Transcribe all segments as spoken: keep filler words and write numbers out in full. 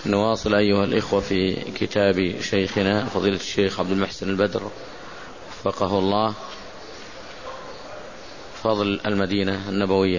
نواصل أيها الإخوة في كتاب شيخنا فضيلة الشيخ عبد المحسن البدر وفقه الله، فضل المدينة النبوية.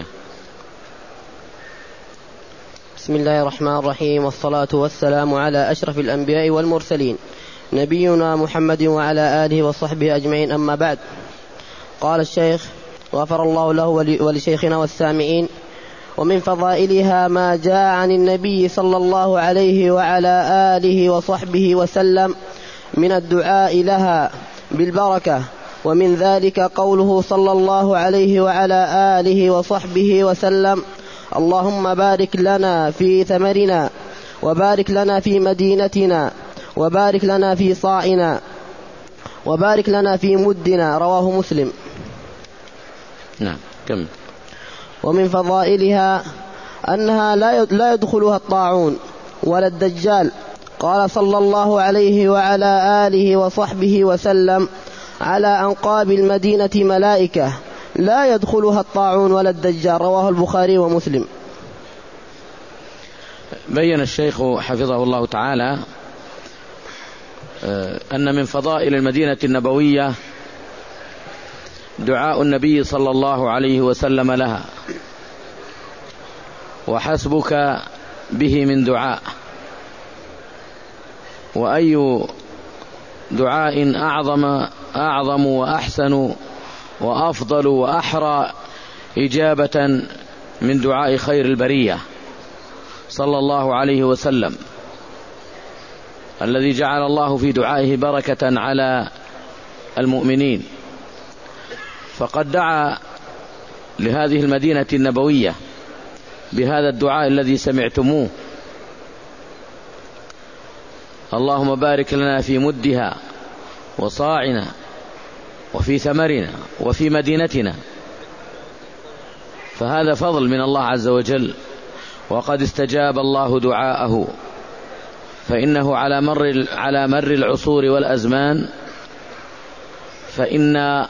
بسم الله الرحمن الرحيم، والصلاة والسلام على أشرف الأنبياء والمرسلين نبينا محمد وعلى آله وصحبه أجمعين، أما بعد. قال الشيخ غفر الله له ولشيخنا والسامعين: ومن فضائلها ما جاء عن النبي صلى الله عليه وعلى آله وصحبه وسلم من الدعاء لها بالبركة، ومن ذلك قوله صلى الله عليه وعلى آله وصحبه وسلم: اللهم بارك لنا في ثمرنا، وبارك لنا في مدينتنا، وبارك لنا في صاعنا، وبارك لنا في مدنا. رواه مسلم. نعم، كم. ومن فضائلها أنها لا يدخلها الطاعون ولا الدجال. قال صلى الله عليه وعلى آله وصحبه وسلم: على أنقاب المدينة ملائكة لا يدخلها الطاعون ولا الدجال. رواه البخاري ومسلم. بين الشيخ حفظه الله تعالى أن من فضائل المدينة النبوية دعاء النبي صلى الله عليه وسلم لها، وحسبك به من دعاء، وأي دعاء أعظم أعظم وأحسن وأفضل وأحرى إجابة من دعاء خير البرية صلى الله عليه وسلم، الذي جعل الله في دعائه بركة على المؤمنين. فقد دعا لهذه المدينة النبوية بهذا الدعاء الذي سمعتموه: اللهم بارك لنا في مدها وصاعنا وفي ثمرنا وفي مدينتنا. فهذا فضل من الله عز وجل، وقد استجاب الله دعاءه، فإنه على مر على مر العصور والأزمان فإن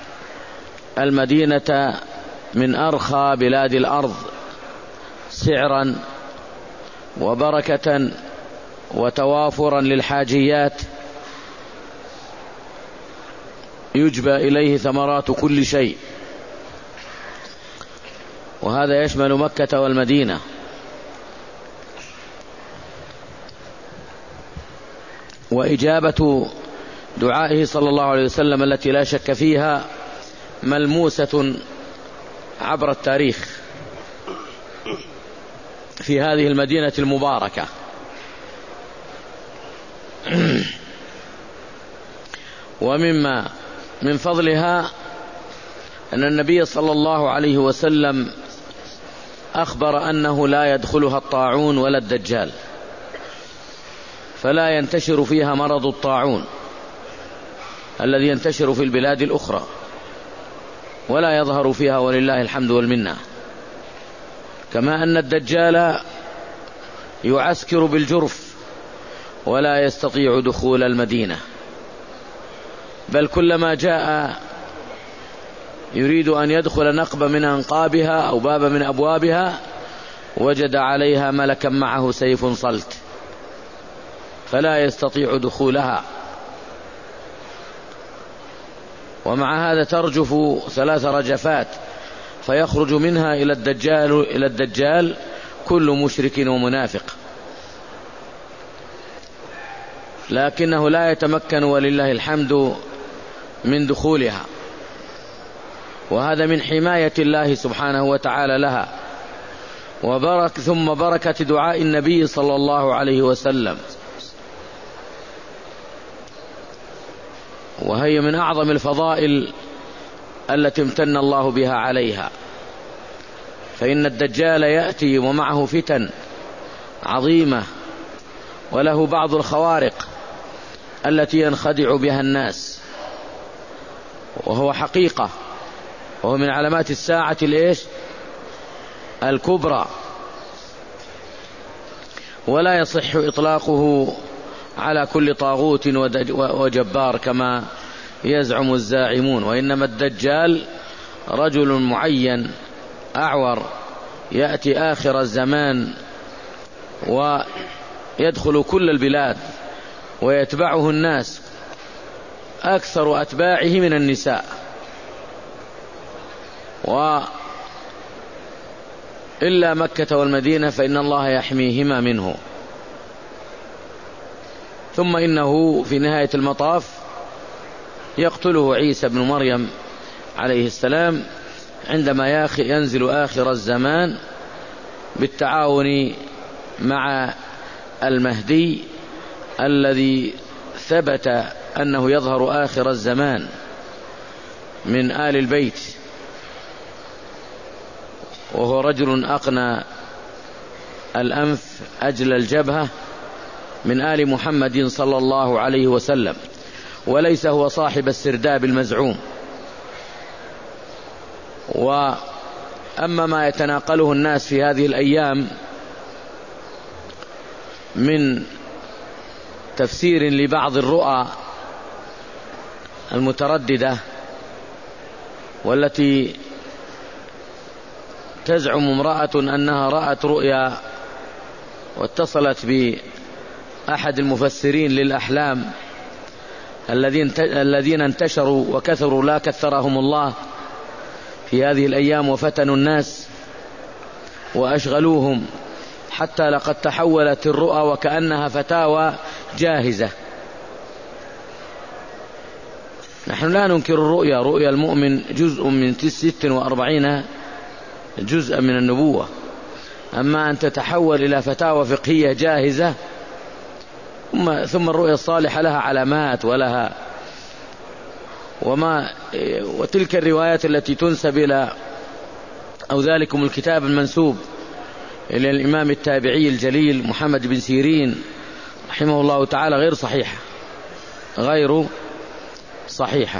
المدينة من أرخى بلاد الأرض سعرا وبركة وتوافرا للحاجيات، يجبى إليه ثمرات كل شيء، وهذا يشمل مكة والمدينة. وإجابة دعائه صلى الله عليه وسلم التي لا شك فيها ملموسة عبر التاريخ في هذه المدينة المباركة. ومما من فضلها أن النبي صلى الله عليه وسلم أخبر أنه لا يدخلها الطاعون ولا الدجال، فلا ينتشر فيها مرض الطاعون الذي ينتشر في البلاد الأخرى، ولا يظهر فيها، ولله الحمد والمنة. كما أن الدجال يعسكر بالجرف ولا يستطيع دخول المدينة، بل كلما جاء يريد أن يدخل نقبة من أنقابها أو باب من أبوابها وجد عليها ملكا معه سيف صلت، فلا يستطيع دخولها. ومع هذا ترجف ثلاث رجفات فيخرج منها إلى الدجال إلى الدجال كل مشرك ومنافق، لكنه لا يتمكن ولله الحمد من دخولها، وهذا من حماية الله سبحانه وتعالى لها، وبرك ثم بركة دعاء النبي صلى الله عليه وسلم. وهي من أعظم الفضائل التي امتن الله بها عليها، فإن الدجال يأتي ومعه فتن عظيمة، وله بعض الخوارق التي ينخدع بها الناس، وهو حقيقة، وهو من علامات الساعة الإيش الكبرى، ولا يصح إطلاقه على كل طاغوت وجبار كما يزعم الزاعمون، وإنما الدجال رجل معين أعور يأتي آخر الزمان يدخل كل البلاد ويتبعه الناس، أكثر أتباعه من النساء، وإلا مكة والمدينة فإن الله يحميهما منه. ثم إنه في نهاية المطاف يقتله عيسى بن مريم عليه السلام عندما ينزل آخر الزمان بالتعاون مع المهدي الذي ثبت أنه يظهر آخر الزمان من آل البيت، وهو رجل أقنى الأنف أجل الجبهة من آل محمد صلى الله عليه وسلم، وليس هو صاحب السرداب المزعوم. وأما ما يتناقله الناس في هذه الأيام من تفسير لبعض الرؤى المترددة والتي تزعم امرأة أنها رأت رؤيا واتصلت بأحد المفسرين للأحلام الذين انتشروا وكثروا لا كثرهم الله في هذه الأيام، وفتنوا الناس وأشغلوهم حتى لقد تحولت الرؤى وكأنها فتاوى جاهزة. نحن لا ننكر الرؤيا، رؤيا المؤمن جزء من ست وأربعين جزءا من النبوة، أما أن تتحول إلى فتاوى فقهية جاهزة ثم الرؤيا الصالحة لها علامات ولها وما وتلك الروايات التي تنسب إلى أو ذلكم الكتاب المنسوب إلى الإمام التابعي الجليل محمد بن سيرين رحمه الله تعالى غير صحيحة غير صحيحة.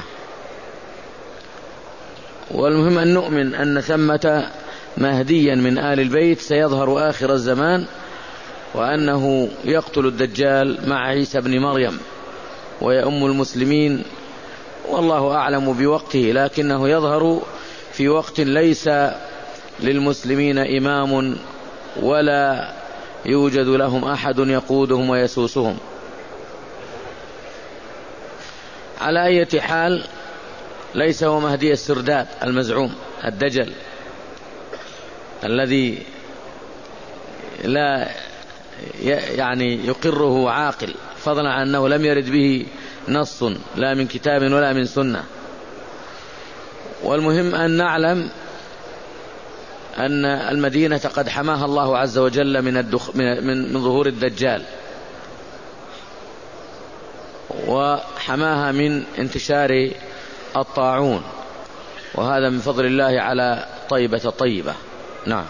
والمهم أن نؤمن أن ثمة مهديا من آل البيت سيظهر آخر الزمان، وأنه يقتل الدجال مع عيسى بن مريم ويؤم المسلمين، والله أعلم بوقته، لكنه يظهر في وقت ليس للمسلمين إمام ولا يوجد لهم أحد يقودهم ويسوسهم. على أي حال ليس هو مهدي السرداب المزعوم الدجل الذي لا يعني يقره عاقل، فضلا عن أنه لم يرد به نص لا من كتاب ولا من سنة. والمهم أن نعلم أن المدينة قد حماها الله عز وجل من, الدخ من, من ظهور الدجال، وحماها من انتشار الطاعون، وهذا من فضل الله على طيبة الطيبة. نعم.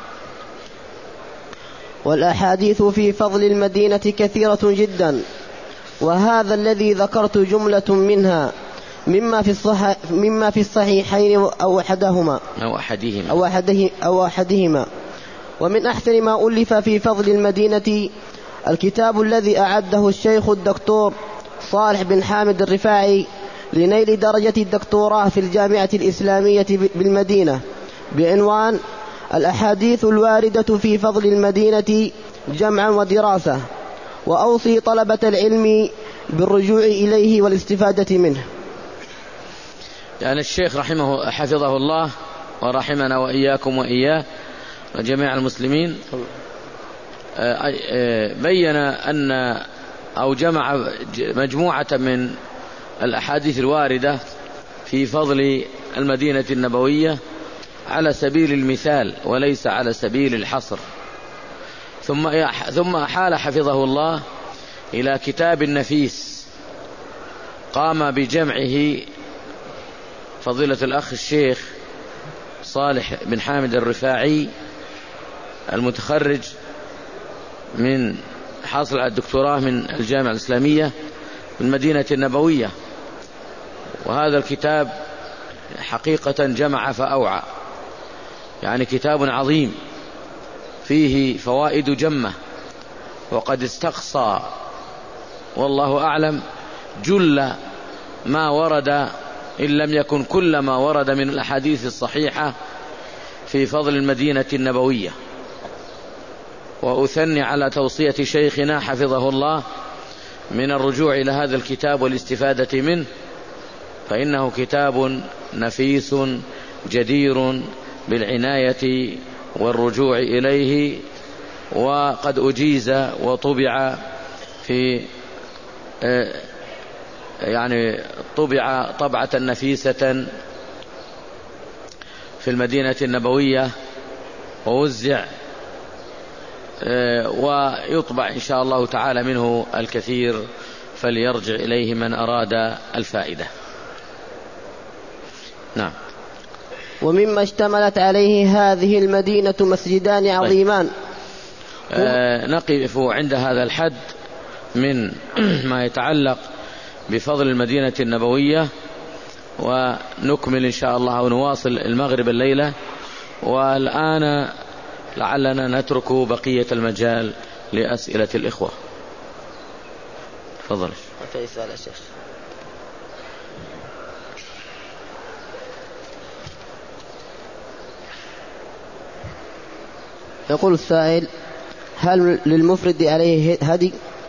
والأحاديث في فضل المدينة كثيرة جدا، وهذا الذي ذكرت جملة منها مما في الصح مما في الصحيحين أو أحدهما أو أحدهما أو, أحده أو أحدهما. ومن أحسن ما ألف في فضل المدينة الكتاب الذي أعده الشيخ الدكتور صالح بن حامد الرفاعي لنيل درجة الدكتوراه في الجامعة الإسلامية بالمدينة بعنوان الأحاديث الواردة في فضل المدينة جمعا ودراسة، وأوصي طلبة العلم بالرجوع إليه والاستفادة منه. يعني الشيخ رحمه حفظه الله ورحمنا وإياكم وإياه وجميع المسلمين بين أن أو جمع مجموعة من الأحاديث الواردة في فضل المدينة النبوية على سبيل المثال وليس على سبيل الحصر، ثم ثم أحال حفظه الله إلى كتاب نفيس قام بجمعه فضيلة الأخ الشيخ صالح بن حامد الرفاعي المتخرج من حاصل على الدكتوراه من الجامعة الإسلامية بالمدينة النبوية. وهذا الكتاب حقيقة جمع فأوعى، يعني كتاب عظيم فيه فوائد جمة، وقد استقصى والله أعلم جل ما ورد إن لم يكن كل ما ورد من الأحاديث الصحيحة في فضل المدينة النبوية. وأثني على توصية شيخنا حفظه الله من الرجوع إلى هذا الكتاب والاستفادة منه، فإنه كتاب نفيس جدير بالعناية والرجوع إليه، وقد أجيز وطبع في يعني طبع طبعة نفيسة في المدينة النبوية، ووزع ويطبع إن شاء الله تعالى منه الكثير، فليرجع إليه من أراد الفائدة. نعم. ومما اشتملت عليه هذه المدينة مسجدان عظيمان. طيب. آه نقف عند هذا الحد من ما يتعلق بفضل المدينة النبوية، ونكمل إن شاء الله ونواصل المغرب الليلة. والآن لعلنا نترك بقية المجال لأسئلة الإخوة. تفضل. في سؤال يا شيخ. يقول السائل: هل للمفرد عليه هدي؟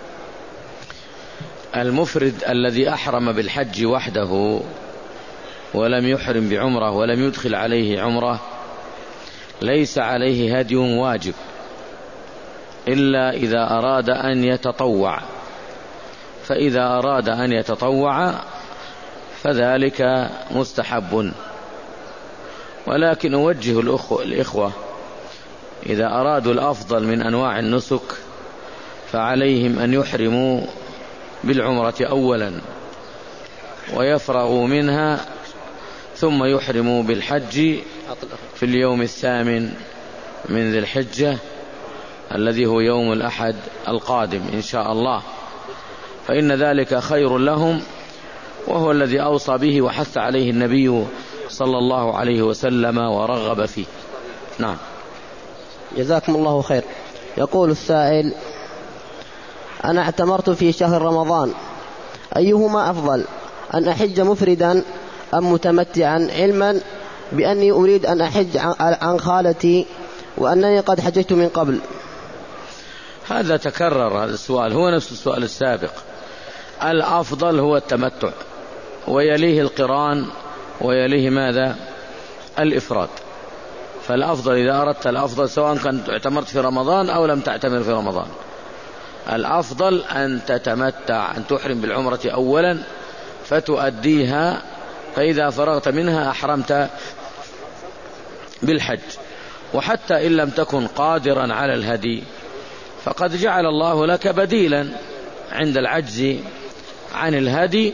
المفرد الذي أحرم بالحج وحده ولم يحرم بعمره ولم يدخل عليه عمره ليس عليه هدي واجب، إلا إذا أراد أن يتطوع، فإذا أراد أن يتطوع فذلك مستحب. ولكن أوجه الإخوة إذا أرادوا الأفضل من أنواع النسك فعليهم أن يحرموا بالعمرة أولا ويفرغوا منها، ثم يحرموا بالحج في اليوم الثامن من ذي الحجة الذي هو يوم الأحد القادم إن شاء الله، فإن ذلك خير لهم، وهو الذي أوصى به وحث عليه النبي صلى الله عليه وسلم ورغب فيه. نعم. جزاكم الله خير. يقول السائل: أنا اعتمرت في شهر رمضان، أيهما أفضل، أن أحج مفردا أم متمتعا، علما بأني أريد أن أحج عن خالتي وأنني قد حججت من قبل؟ هذا تكرر هذا السؤال، هو نفس السؤال السابق. الأفضل هو التمتع، ويليه القران، ويليه ماذا؟ الإفراد. فالأفضل إذا أردت الأفضل سواء كنت اعتمرت في رمضان أو لم تعتمر في رمضان، الأفضل أن تتمتع، أن تحرم بالعمرة أولا فتؤديها، فإذا فرغت منها أحرمت بالحج. وحتى إن لم تكن قادرا على الهدي فقد جعل الله لك بديلا عند العجز عن الهدي،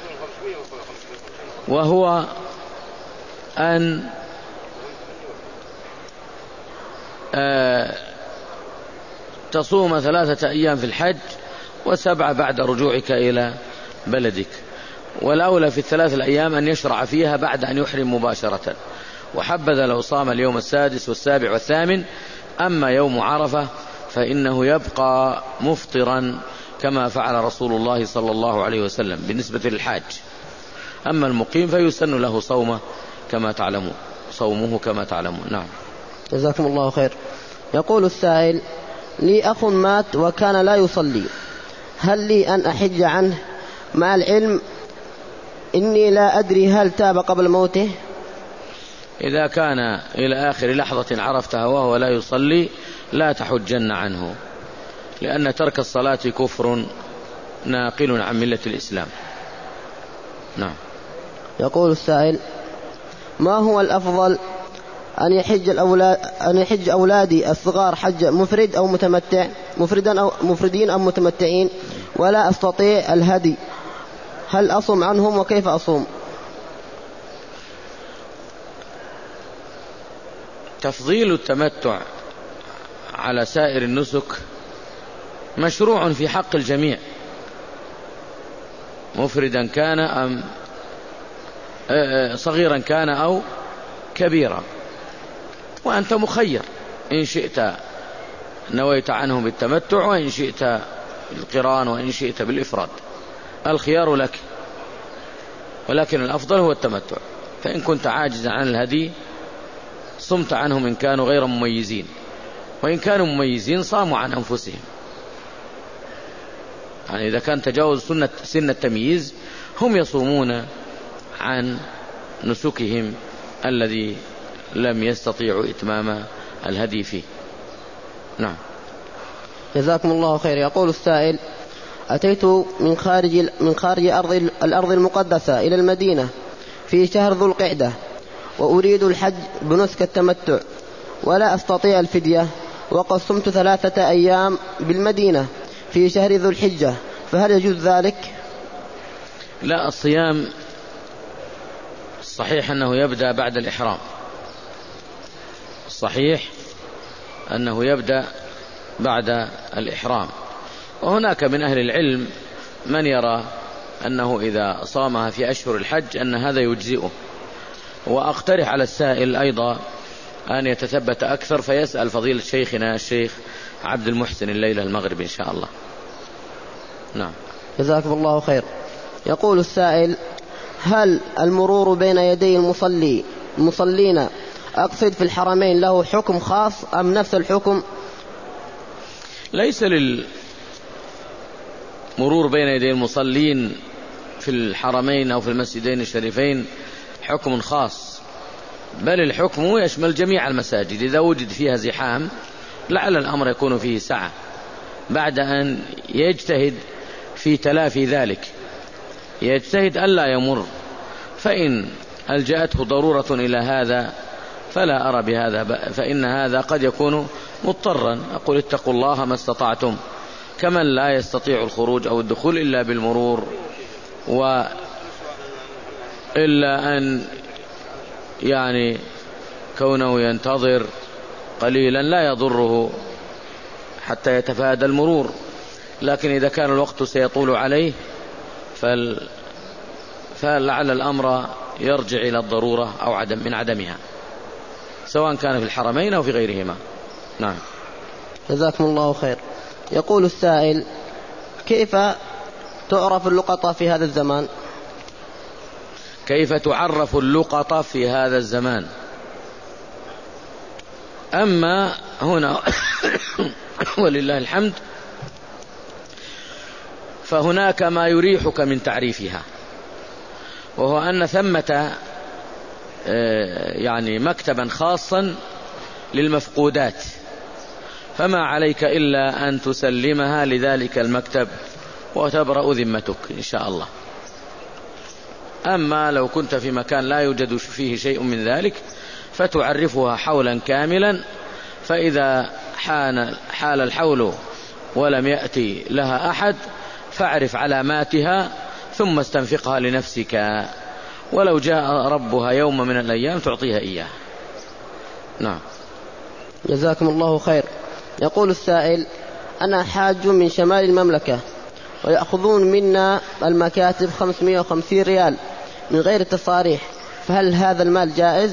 وهو أن آه تصوم ثلاثة أيام في الحج وسبعة بعد رجوعك إلى بلدك، والأولى في الثلاث الأيام أن يشرع فيها بعد أن يحرم مباشرة، وحبذا لو صام اليوم السادس والسابع والثامن. أما يوم عرفة فإنه يبقى مفطرا كما فعل رسول الله صلى الله عليه وسلم بالنسبة للحاج. أما المقيم فيسن له صومه كما تعلمون صومه كما تعلمون. نعم. جزاكم الله خير. يقول السائل: لي أخ مات وكان لا يصلي، هل لي أن أحج عنه مع العلم إني لا أدري هل تاب قبل موته؟ إذا كان إلى آخر لحظة عرفتها وهو لا يصلي لا تحجن عنه، لأن ترك الصلاة كفر ناقل عن ملة الإسلام. نعم. يقول السائل: ما هو الأفضل، أن يحج الأولاد أن يحج أولادي الصغار حج مفرد أو متمتع، مفردا أو مفردين أم متمتعين، ولا أستطيع الهدي، هل أصوم عنهم وكيف أصوم؟ تفضيل التمتع على سائر النسك مشروع في حق الجميع، مفردا كان أم صغيرا كان أو كبيرا، وأنت مخير، إن شئت نويت عنهم بالتمتع، وإن شئت بالقران، وإن شئت بالإفراد، الخيار لك، ولكن الأفضل هو التمتع. فإن كنت عاجزا عن الهدي صمت عنهم إن كانوا غير مميزين، وإن كانوا مميزين صاموا عن أنفسهم. يعني إذا كان تجاوز سنة سن التمييز هم يصومون عن نسكهم الذي لم يستطيعوا إتمام الهدي فيه. نعم. جزاكم الله خير. يقول السائل: أتيت من خارج من خارج أرض الأرض المقدسة إلى المدينة في شهر ذو القعدة، وأريد الحج بنسك التمتع ولا أستطيع الفدية، وقد صمت ثلاثة أيام بالمدينة في شهر ذو الحجة، فهل يجوز ذلك؟ لا، الصيام الصحيح أنه يبدأ بعد الإحرام. الصحيح أنه يبدأ بعد الإحرام. وهناك من أهل العلم من يرى أنه إذا صامها في أشهر الحج أن هذا يجزئه. وأقترح على السائل أيضا أن يتثبت أكثر فيسأل فضيلة شيخنا الشيخ عبد المحسن الليلة المغرب إن شاء الله. نعم. جزاكم الله خير. يقول السائل: هل المرور بين يدي المصلي المصلين أقصد في الحرمين له حكم خاص أم نفس الحكم؟ ليس للمرور بين يدي المصلين في الحرمين أو في المسجدين الشريفين حكم خاص، بل الحكم يشمل جميع المساجد. إذا وجد فيها زحام لعل الأمر يكون فيه سعة بعد أن يجتهد في تلافي ذلك، يجتهد ألا يمر. فإن ألجأته ضرورة إلى هذا فلا أرى بهذا، فإن هذا قد يكون مضطرا. أقول: اتقوا الله ما استطعتم، كمن لا يستطيع الخروج أو الدخول إلا بالمرور، وإلا أن يعني كونه ينتظر قليلا لا يضره حتى يتفادى المرور. لكن إذا كان الوقت سيطول عليه فل... فلعل الأمر يرجع إلى الضرورة أو عدم من عدمها، سواء كان في الحرمين أو في غيرهما. نعم. جزاكم الله خير. يقول السائل: كيف تعرف اللقطة في هذا الزمان؟ كيف تعرف اللقطة في هذا الزمان؟ أما هنا ولله الحمد فهناك ما يريحك من تعريفها، وهو أن ثمة يعني مكتبا خاصا للمفقودات، فما عليك إلا أن تسلمها لذلك المكتب وتبرأ ذمتك إن شاء الله. أما لو كنت في مكان لا يوجد فيه شيء من ذلك فتعرفها حولا كاملا، فإذا حان حال الحول ولم يأتي لها أحد فاعرف علاماتها ثم استنفقها لنفسك، ولو جاء ربها يوم من الأيام تعطيها إياه. نعم. جزاكم الله خير. يقول السائل: أنا حاج من شمال المملكة ويأخذون منا المكاتب خمسمائة وخمسين ريال من غير تصاريح، فهل هذا المال جائز؟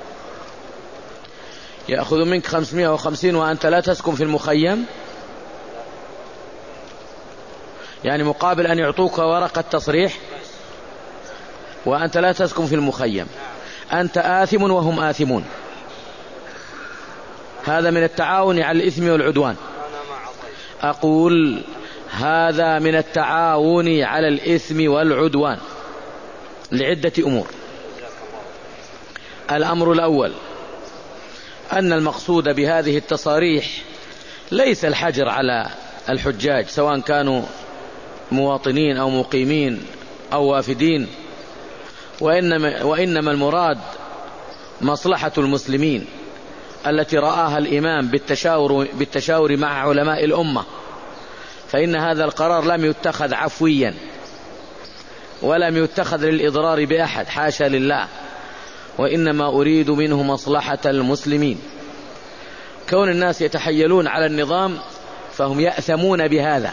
يأخذ منك خمسمائة وخمسين وأنت لا تسكن في المخيم، يعني مقابل أن يعطوك ورقة تصريح وأنت لا تسكن في المخيم، أنت آثم وهم آثمون. هذا من التعاون على الإثم والعدوان. أقول هذا من التعاون على الإثم والعدوان لعدة أمور. الأمر الأول أن المقصود بهذه التصاريح ليس الحجر على الحجاج سواء كانوا مواطنين أو مقيمين أو وافدين، وإنما, وإنما المراد مصلحة المسلمين التي رآها الإمام بالتشاور, بالتشاور مع علماء الأمة، فإن هذا القرار لم يتخذ عفويا ولم يتخذ للإضرار بأحد، حاشا لله، وإنما أريد منه مصلحة المسلمين. كون الناس يتحيلون على النظام فهم يأثمون بهذا،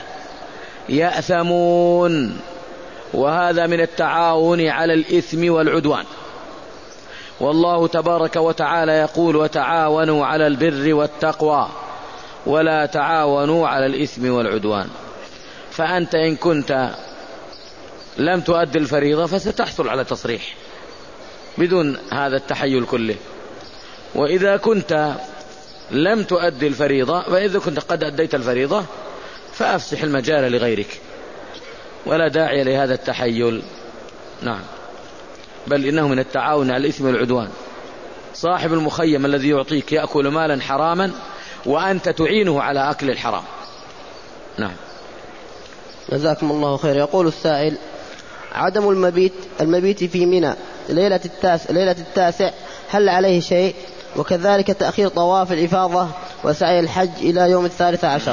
يأثمون، وهذا من التعاون على الإثم والعدوان. والله تبارك وتعالى يقول: وتعاونوا على البر والتقوى ولا تعاونوا على الإثم والعدوان. فأنت إن كنت لم تؤدي الفريضة فستحصل على تصريح بدون هذا التحيل كله، وإذا كنت لم تؤدي الفريضة، فإذا كنت قد أديت الفريضة فأفسح المجال لغيرك، ولا داعي لهذا التحيل. نعم، بل إنه من التعاون على الإثم والعدوان. صاحب المخيم الذي يعطيك يأكل مالا حراما وأنت تعينه على أكل الحرام. نعم. جزاكم الله خير. يقول السائل: عدم المبيت المبيت في منى ليلة التاسع, ليلة التاسع هل عليه شيء؟ وكذلك تأخير طواف الإفاضة وسعي الحج إلى يوم الثالث عشر.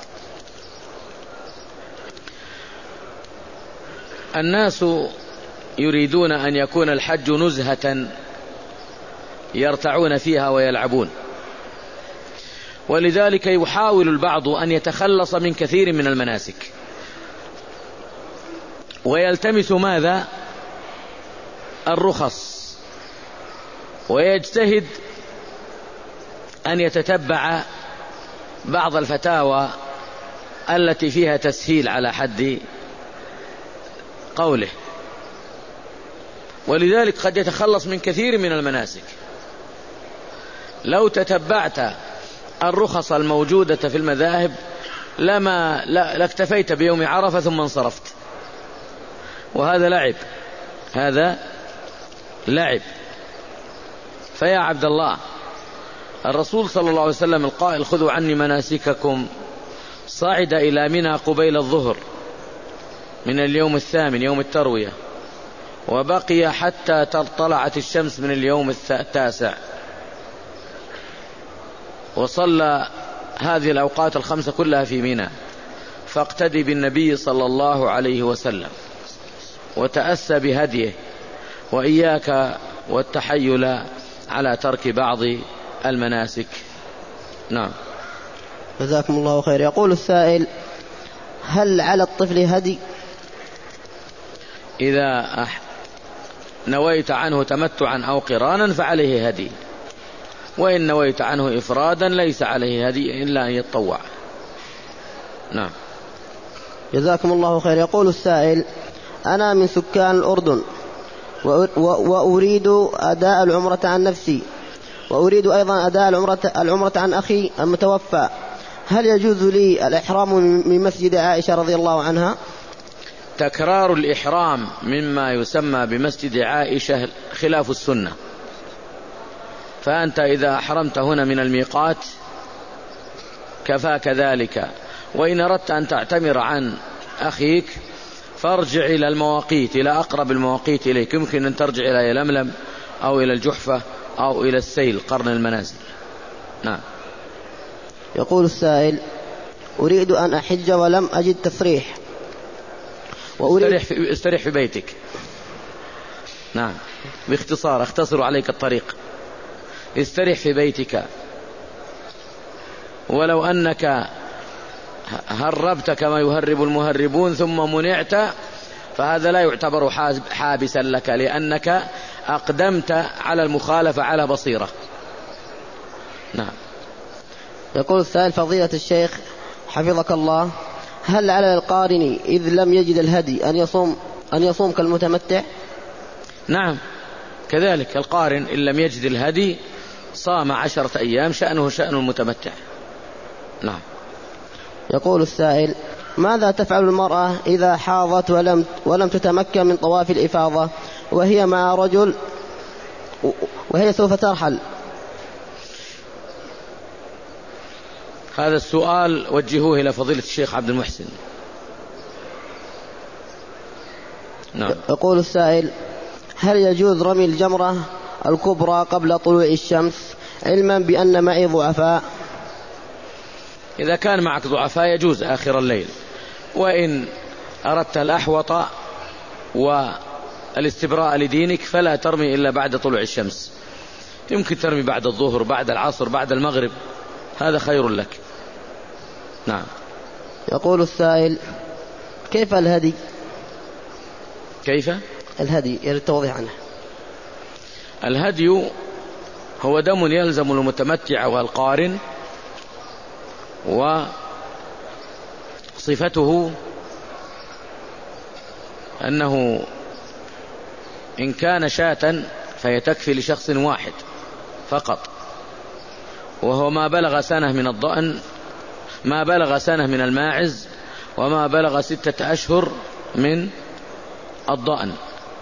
الناس يريدون أن يكون الحج نزهة يرتعون فيها ويلعبون، ولذلك يحاول البعض أن يتخلص من كثير من المناسك، ويلتمس ماذا؟ الرخص، ويجتهد أن يتتبع بعض الفتاوى التي فيها تسهيل على حد قوله، ولذلك قد يتخلص من كثير من المناسك. لو تتبعت الرخص الموجودة في المذاهب لما لاكتفيت بيوم عرفة ثم انصرفت، وهذا لعب، هذا لعب. فيا عبد الله، الرسول صلى الله عليه وسلم القائل: خذوا عني مناسككم، صعد إلى منى قبيل الظهر من اليوم الثامن يوم التروية، وبقي حتى طلعت الشمس من اليوم التاسع، وصلى هذه الأوقات الخمسة كلها في منى. فاقتدي بالنبي صلى الله عليه وسلم وتأسى بهديه، وإياك والتحيل على ترك بعض المناسك. نعم. جزاكم الله خير. يقول السائل: هل على الطفل هدي؟ إذا نويت عنه تمتعا أو قرانا فعليه هدي، وإن نويت عنه إفرادا ليس عليه هدي إلا أن يتطوع. نعم. جزاكم الله خير. يقول السائل: أنا من سكان الأردن وأريد أداء العمرة عن نفسي، وأريد أيضا أداء العمرة, العمرة عن أخي المتوفى، هل يجوز لي الإحرام من مسجد عائشة رضي الله عنها؟ تكرار الإحرام مما يسمى بمسجد عائشة خلاف السنة، فأنت إذا أحرمت هنا من الميقات كفاك ذلك، وإن أردت أن تعتمر عن أخيك فارجع إلى المواقيت، إلى أقرب المواقيت إليك، يمكن أن ترجع إلى يلملم أو إلى الجحفة أو إلى السيل قرن المنازل. نعم. يقول السائل: أريد أن أحج ولم أجد تصريح، وأريد استريح في, استريح في بيتك. نعم، باختصار اختصر عليك الطريق، استريح في بيتك، ولو أنك هربت كما يهرب المهربون ثم منعت فهذا لا يعتبر حابسا لك، لأنك أقدمت على المخالفة على بصيرة. نعم. يقول السائل: فضيلة الشيخ حفظك الله، هل على القارن إذ لم يجد الهدي أن يصوم أن يصوم كالمتمتع؟ نعم، كذلك القارن إن لم يجد الهدي صام عشرة أيام، شأنه شأن المتمتع. نعم. يقول السائل: ماذا تفعل المرأة إذا حاضت ولم ولم تتمكن من طواف الإفاضة وهي مع رجل وهي سوف ترحل؟ هذا السؤال وجهوه إلى فضيلة الشيخ عبد المحسن. نعم. يقول السائل: هل يجوز رمي الجمرة الكبرى قبل طلوع الشمس علما بأن معي ضعفاء؟ إذا كان معك ضعفاء يجوز آخر الليل، وإن أردت الأحوط والاستبراء لدينك فلا ترمي إلا بعد طلوع الشمس، يمكن ترمي بعد الظهر، بعد العصر، بعد المغرب، هذا خير لك. نعم. يقول السائل: كيف الهدي؟ كيف الهدي؟ يريد توضيح عنه. الهدي هو دم يلزم المتمتع والقارن، وصفته أنه إن كان شاة فهي تكفي لشخص واحد فقط، وهو ما بلغ سنة من الضأن، ما بلغ سنة من الماعز، وما بلغ ستة أشهر من الضأن،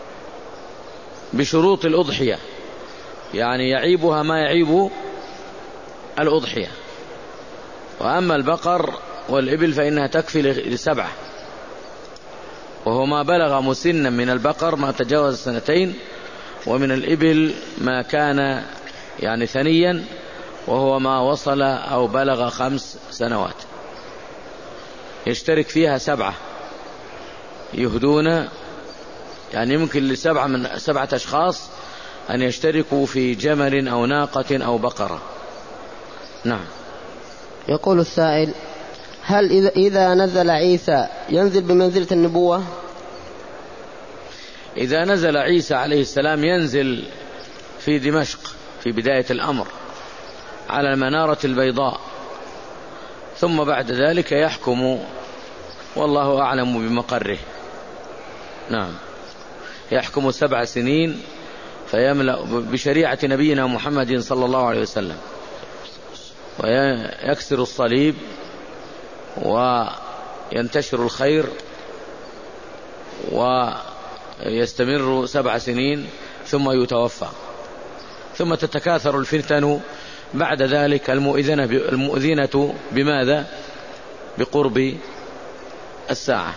بشروط الأضحية، يعني يعيبها ما يعيب الأضحية. وأما البقر والإبل فإنها تكفي لسبعة، وهو ما بلغ مسنا من البقر ما تجاوز سنتين، ومن الإبل ما كان يعني ثنيا، وهو ما وصل أو بلغ خمس سنوات. يشترك فيها سبعة يهدون، يعني يمكن لسبعة من سبعة أشخاص أن يشتركوا في جمل أو ناقة أو بقرة. نعم. يقول السائل: هل إذا, إذا نزل عيسى ينزل بمنزلة النبوة؟ إذا نزل عيسى عليه السلام ينزل في دمشق في بداية الأمر على المنارة البيضاء، ثم بعد ذلك يحكم، والله أعلم بمقره. نعم. يحكم سبع سنين فيملأ بشريعة نبينا محمد صلى الله عليه وسلم، ويكسر الصليب وينتشر الخير ويستمر سبع سنين ثم يتوفى، ثم تتكاثر الفتن بعد ذلك المؤذنة المؤذنة بماذا؟ بقرب الساعة.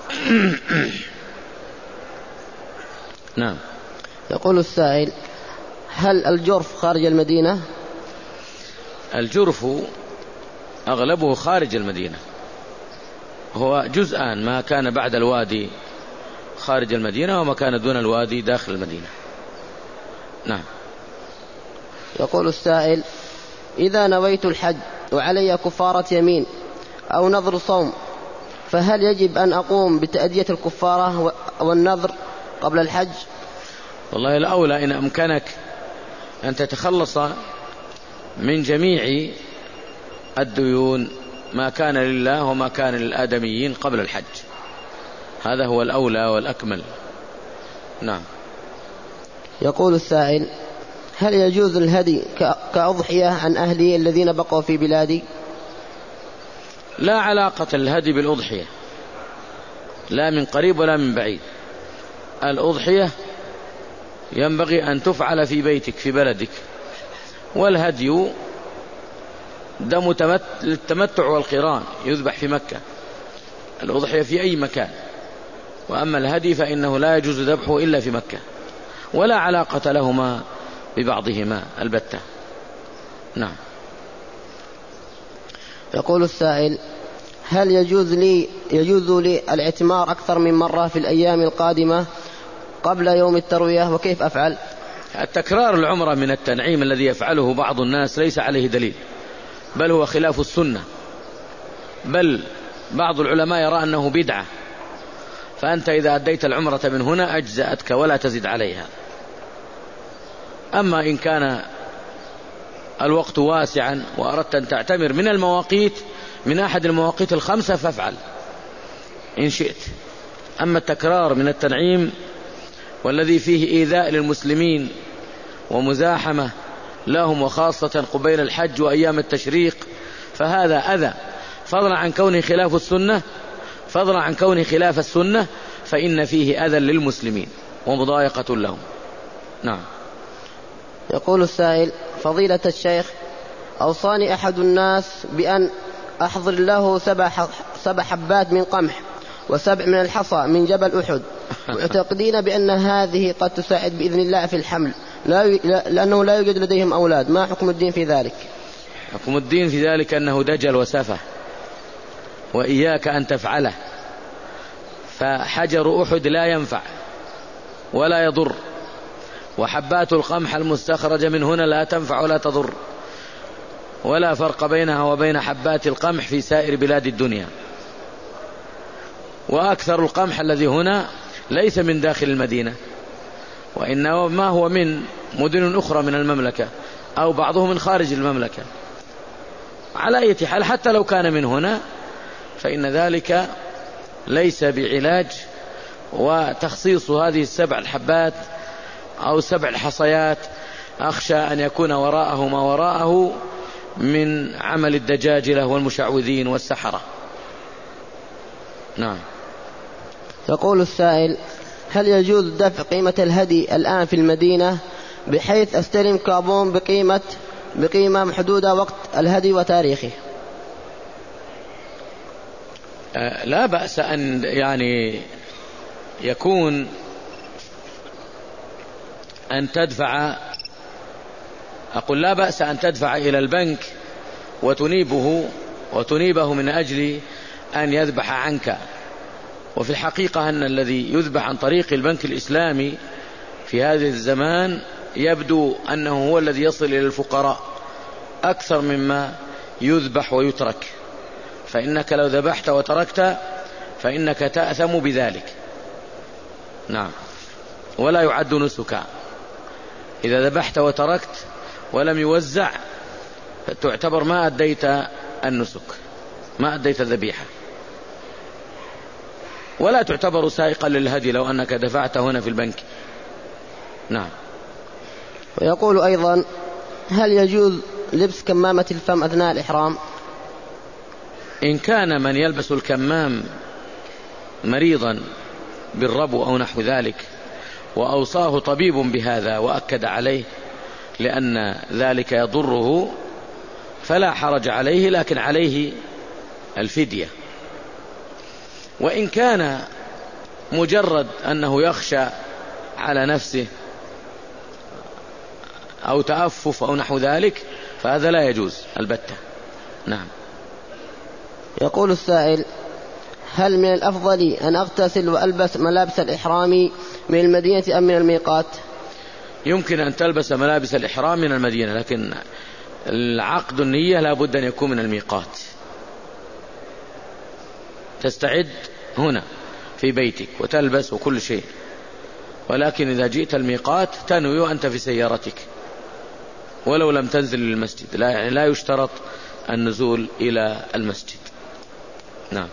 نعم. يقول السائل: هل الجرف خارج المدينة؟ الجرف أغلبه خارج المدينة، هو جزءان، ما كان بعد الوادي خارج المدينة، وما كان دون الوادي داخل المدينة. نعم. يقول السائل: إذا نويت الحج وعلي كفارة يمين أو نذر صوم، فهل يجب أن أقوم بتأدية الكفارة والنذر قبل الحج؟ والله الأولى إن أمكنك أن تتخلص من جميع الديون، ما كان لله وما كان للآدميين قبل الحج، هذا هو الأولى والأكمل. نعم. يقول السائل: هل يجوز الهدي كأضحية عن أهلي الذين بقوا في بلادي؟ لا علاقة الهدي بالأضحية، لا من قريب ولا من بعيد. الأضحية ينبغي أن تفعل في بيتك في بلدك، والهدي دم التمتع والقران يذبح في مكة، الأضحية في أي مكان، وأما الهدي فإنه لا يجوز ذبحه إلا في مكة، ولا علاقة لهما ببعضهما البتة. نعم. يقول السائل: هل يجوز لي يجوز لي الاعتمار أكثر من مرة في الأيام القادمة قبل يوم التروية، وكيف أفعل؟ التكرار العمرة من التنعيم الذي يفعله بعض الناس ليس عليه دليل، بل هو خلاف السنة، بل بعض العلماء يرى أنه بدعة، فأنت إذا أديت العمرة من هنا أجزأتك ولا تزد عليها. أما إن كان الوقت واسعا وأردت أن تعتمر من المواقيت من أحد المواقيت الخمسة فافعل إن شئت. أما التكرار من التنعيم والذي فيه إيذاء للمسلمين ومزاحمة لهم، وخاصة قبيل الحج وأيام التشريق، فهذا أذى، فضلا عن كونه خلاف السنة فضلا عن كونه خلاف السنة فإن فيه أذى للمسلمين ومضايقة لهم. نعم. يقول السائل: فضيلة الشيخ، أوصاني أحد الناس بأن أحضر له سبع سبع حبات من قمح وسبع من الحصى من جبل أحد، معتقدين بأن هذه قد تساعد بإذن الله في الحمل، لا ي... لأنه لا يوجد لديهم أولاد، ما حكم الدين في ذلك؟ حكم الدين في ذلك أنه دجل وسفه، وإياك أن تفعله، فحجر أحد لا ينفع ولا يضر، وحبات القمح المستخرجة من هنا لا تنفع ولا تضر، ولا فرق بينها وبين حبات القمح في سائر بلاد الدنيا. وأكثر القمح الذي هنا ليس من داخل المدينة، وإنما هو من مدن أخرى من المملكة، أو بعضه من خارج المملكة. على أي حال حتى لو كان من هنا فإن ذلك ليس بعلاج، وتخصيص هذه السبع الحبات أو سبع الحصيات أخشى أن يكون وراءه ما وراءه من عمل الدجاجلة والمشعوذين والسحرة. نعم. يقول السائل: هل يجوز دفع قيمة الهدي الآن في المدينة بحيث أستلم كابون بقيمة بقيمة محدودة وقت الهدي وتاريخه؟ آه لا بأس أن يعني يكون أن تدفع، أقول لا بأس أن تدفع إلى البنك وتنيبه وتنيبه من أجل أن يذبح عنك. وفي الحقيقة أن الذي يذبح عن طريق البنك الإسلامي في هذا الزمان يبدو أنه هو الذي يصل إلى الفقراء أكثر مما يذبح ويترك، فإنك لو ذبحت وتركت فإنك تأثم بذلك. نعم. ولا يعد نسكا إذا ذبحت وتركت ولم يوزع، تعتبر ما أديت النسك، ما أديت الذبيحة، ولا تعتبر سائقا للهدي لو أنك دفعت هنا في البنك. نعم. ويقول أيضا: هل يجوز لبس كمامة الفم أثناء الإحرام؟ إن كان من يلبس الكمام مريضا بالربو أو نحو ذلك وأوصاه طبيب بهذا وأكد عليه لأن ذلك يضره فلا حرج عليه، لكن عليه الفدية. وإن كان مجرد أنه يخشى على نفسه أو تأفف أو نحو ذلك فهذا لا يجوز البتة. نعم. يقول السائل: هل من الأفضل أن أغتسل وألبس ملابس الإحرام من المدينة أم من الميقات؟ يمكن أن تلبس ملابس الإحرام من المدينة، لكن العقد النية لا بد أن يكون من الميقات. تستعد هنا في بيتك وتلبس وكل شيء، ولكن إذا جئت الميقات تنوي وأنت في سيارتك ولو لم تنزل للمسجد، لا يعني لا يشترط النزول إلى المسجد. نعم.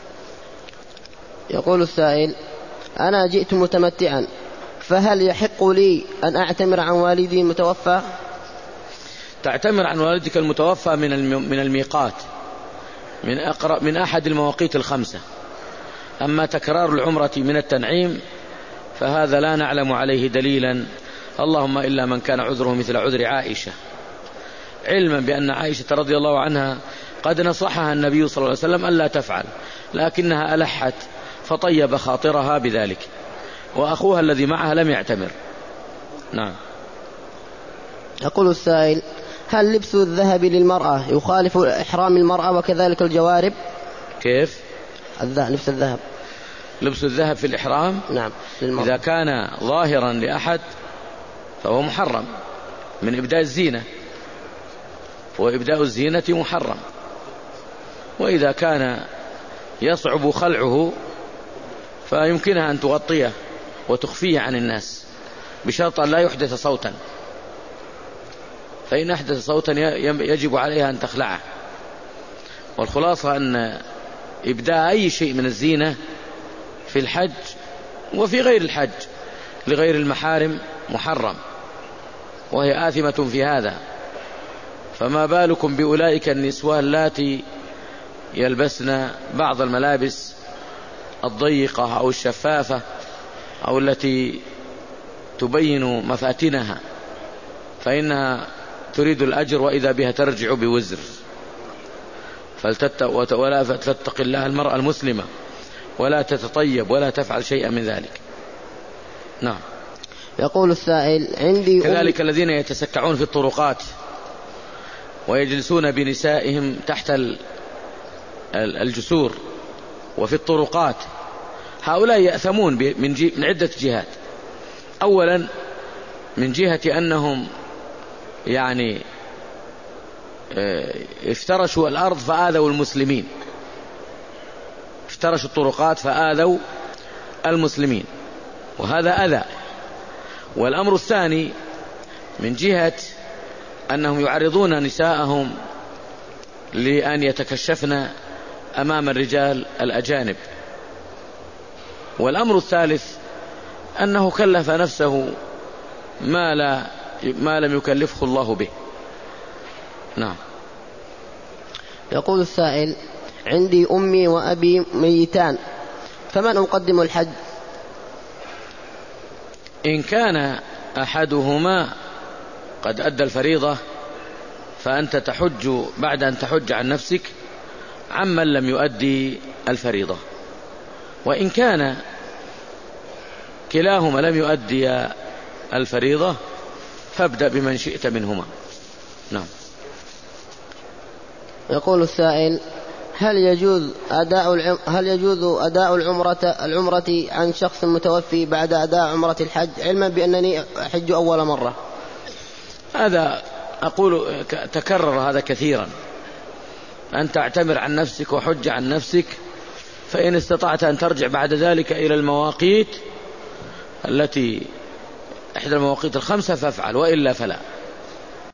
يقول السائل: أنا جئت متمتعا، فهل يحق لي أن أعتمر عن والدي المتوفى؟ تعتمر عن والدك المتوفى من من الميقات، من أقرب من أحد المواقيت الخمسة. أما تكرار العمرة من التنعيم فهذا لا نعلم عليه دليلا، اللهم إلا من كان عذره مثل عذر عائشة، علما بأن عائشة رضي الله عنها قد نصحها النبي صلى الله عليه وسلم ألا تفعل، لكنها ألحت فطيب خاطرها بذلك، وأخوها الذي معها لم يعتمر. نعم. يقول السائل: هل لبس الذهب للمرأة يخالف إحرام المرأة وكذلك الجوارب؟ كيف؟ لبس الذهب لبس الذهب في الإحرام؟ نعم للمرأة. إذا كان ظاهرا لأحد فهو محرم من إبداء الزينة، وإبداء الزينة محرم. وإذا كان يصعب خلعه فيمكنها أن تغطيه وتخفيه عن الناس بشرط أن لا يحدث صوتا، فإن أحدث صوتا يجب عليها أن تخلعه. والخلاصة أن إبداء أي شيء من الزينة في الحج وفي غير الحج لغير المحارم محرم، وهي آثمة في هذا، فما بالكم بأولئك النسوان اللاتي يلبسن بعض الملابس الضيقة أو الشفافة أو التي تبين مفاتنها، فإنها تريد الأجر وإذا بها ترجع بوزر. ولا تتق الله المرأة المسلمة ولا تتطيب ولا تفعل شيئا من ذلك. نعم. يقول السائل: عندي كذلك أم... الذين يتسكعون في الطرقات ويجلسون بنسائهم تحت الجسور وفي الطرقات، هؤلاء يأثمون من, جي... من عدة جهات. أولا من جهة أنهم يعني افترشوا الأرض فآذوا المسلمين، افترشوا الطرقات فآذوا المسلمين، وهذا أذى. والأمر الثاني من جهة أنهم يعرضون نساءهم لأن يتكشفن أمام الرجال الأجانب. والأمر الثالث أنه كلف نفسه ما, لا ما لم يكلفه الله به. نعم. يقول السائل: عندي أمي وأبي ميتان، فمن أقدم الحج؟ إن كان أحدهما قد أدى الفريضة فأنت تحج بعد أن تحج عن نفسك عمن لم يؤدي الفريضة، وإن كان كلاهما لم يؤدي الفريضة فابدأ بمن شئت منهما. نعم. يقول السائل: هل يجوز أداء العم... هل يجوز أداء العمرة العمرة عن شخص متوفي بعد أداء عمرة الحج، علما بأنني أحج أول مرة؟ هذا أقول تكرر هذا كثيرا، أن تعتمر عن نفسك وحج عن نفسك، فإن استطعت أن ترجع بعد ذلك إلى المواقيت التي إحدى المواقيت الخمسة فافعل، وإلا فلا.